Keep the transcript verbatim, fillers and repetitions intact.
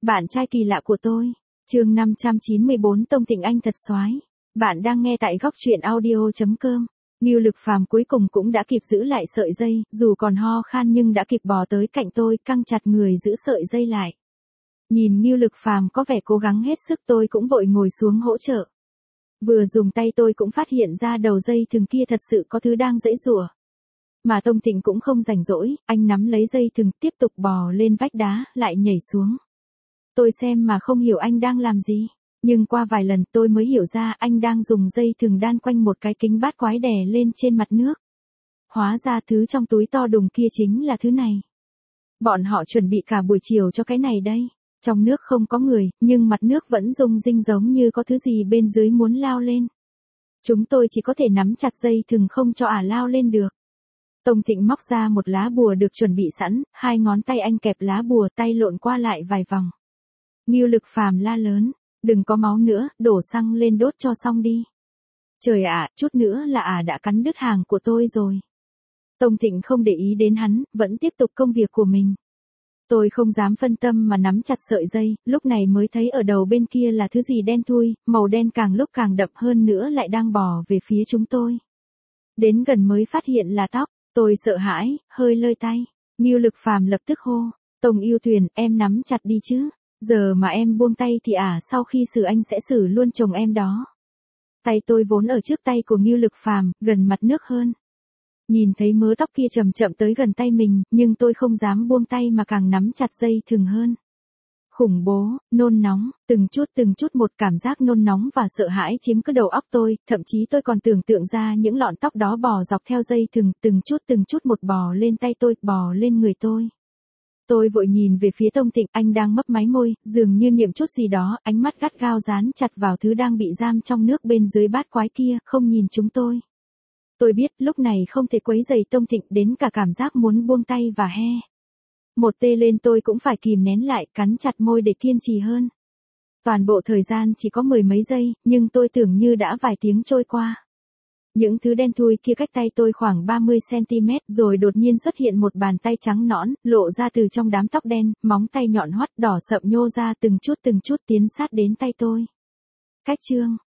Bạn trai kỳ lạ của tôi. Chương năm trăm chín mươi bốn Tông Thịnh Anh thật soái. Bạn đang nghe tại góc truyện audio chấm com. Ngưu Lực Phàm cuối cùng cũng đã kịp giữ lại sợi dây, dù còn ho khan nhưng đã kịp bò tới cạnh tôi, căng chặt người giữ sợi dây lại. Nhìn Ngưu Lực Phàm có vẻ cố gắng hết sức, tôi cũng vội ngồi xuống hỗ trợ. Vừa dùng tay tôi cũng phát hiện ra đầu dây thừng kia thật sự có thứ đang giãy giụa. Mà Tông Thịnh cũng không rảnh rỗi, anh nắm lấy dây thừng tiếp tục bò lên vách đá, lại nhảy xuống. Tôi xem mà không hiểu anh đang làm gì, nhưng qua vài lần tôi mới hiểu ra anh đang dùng dây thừng đan quanh một cái kính bát quái đè lên trên mặt nước. Hóa ra thứ trong túi to đùng kia chính là thứ này. Bọn họ chuẩn bị cả buổi chiều cho cái này đây. Trong nước không có người, nhưng mặt nước vẫn rung rinh giống như có thứ gì bên dưới muốn lao lên. Chúng tôi chỉ có thể nắm chặt dây thừng không cho ả lao lên được. Tông Thịnh móc ra một lá bùa được chuẩn bị sẵn, hai ngón tay anh kẹp lá bùa, tay lộn qua lại vài vòng. Ngưu Lực Phàm la lớn, đừng có máu nữa, đổ xăng lên đốt cho xong đi. Trời ạ, chút nữa là ả đã cắn đứt hàng của tôi rồi. Tông Thịnh không để ý đến hắn, vẫn tiếp tục công việc của mình. Tôi không dám phân tâm mà nắm chặt sợi dây, lúc này mới thấy ở đầu bên kia là thứ gì đen thui, màu đen càng lúc càng đậm hơn nữa lại đang bò về phía chúng tôi. Đến gần mới phát hiện là tóc, tôi sợ hãi, hơi lơi tay. Ngưu Lực Phàm lập tức hô, Tông Yêu Thuyền, em nắm chặt đi chứ. Giờ mà em buông tay thì à sau khi xử anh sẽ xử luôn chồng em đó. Tay tôi vốn ở trước tay của Ngưu Lực Phàm, gần mặt nước hơn. Nhìn thấy mớ tóc kia chậm chậm tới gần tay mình, nhưng tôi không dám buông tay mà càng nắm chặt dây thừng hơn. Khủng bố, nôn nóng, từng chút từng chút một cảm giác nôn nóng và sợ hãi chiếm cứ đầu óc tôi, thậm chí tôi còn tưởng tượng ra những lọn tóc đó bò dọc theo dây thừng, từng chút từng chút một bò lên tay tôi, bò lên người tôi. Tôi vội nhìn về phía Tông Thịnh, anh đang mấp máy môi, dường như niệm chút gì đó, ánh mắt gắt gao dán chặt vào thứ đang bị giam trong nước bên dưới bát quái kia, không nhìn chúng tôi. Tôi biết lúc này không thể quấy rầy Tông Thịnh, đến cả cảm giác muốn buông tay và he một tê lên tôi cũng phải kìm nén lại, cắn chặt môi để kiên trì hơn. Toàn bộ thời gian chỉ có mười mấy giây, nhưng tôi tưởng như đã vài tiếng trôi qua. Những thứ đen thui kia cách tay tôi khoảng ba mươi xăng ti mét, rồi đột nhiên xuất hiện một bàn tay trắng nõn, lộ ra từ trong đám tóc đen, móng tay nhọn hoắt đỏ sậm nhô ra từng chút từng chút tiến sát đến tay tôi. Cách chương